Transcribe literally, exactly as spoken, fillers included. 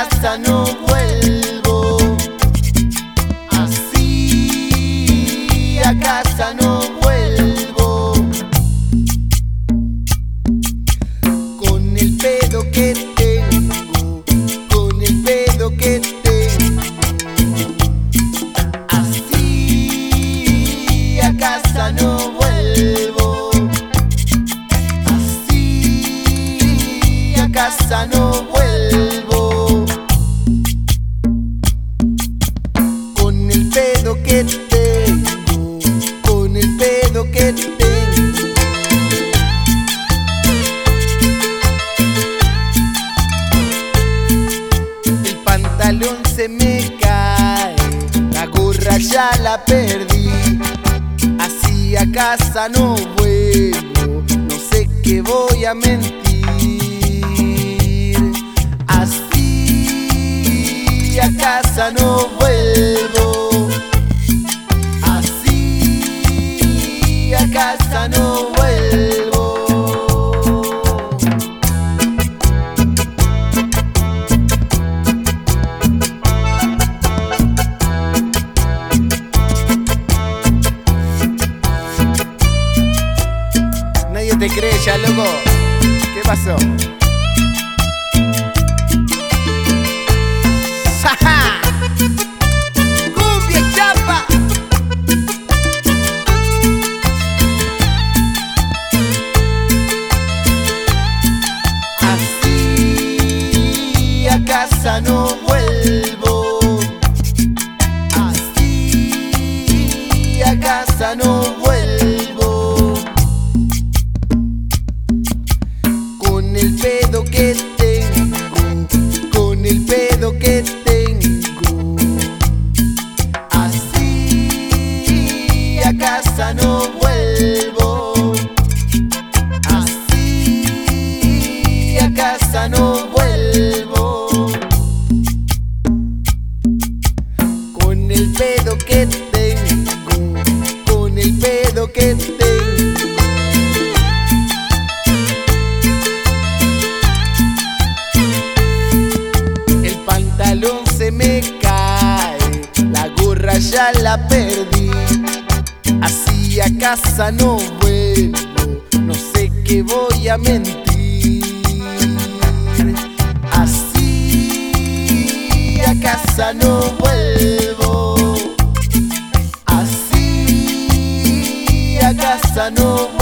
casa no vuelvo. Así a casa no vuelvo. Con el pedo que tengo, con el pedo que tengo. Así a casa no vuelvo. Así a casa no vuelvo. Con el pedo que tengo, con el pedo que tengo. El pantalón se me cae, la gorra ya la perdí. Así a casa no vuelvo, no sé qué voy a mentir. Así a casa no vuelvo. Así a casa no vuelvo. Nadie te cree ya, loco. ¿Qué pasó? ¡Ja! ¡Cumbia chapa! Así a casa no vuelvo. Así a casa no vuelvo. Con el pedo que tengo, con el pedo que tengo. Así a casa no vuelvo. Así a casa no vuelvo. Con el pedo que tengo, con el pedo que tengo. El pantalón se me cae, la gorra ya la perdí. Así a casa no vuelvo, no sé qué voy a mentir. Así a casa no vuelvo. Así a casa no vuelvo.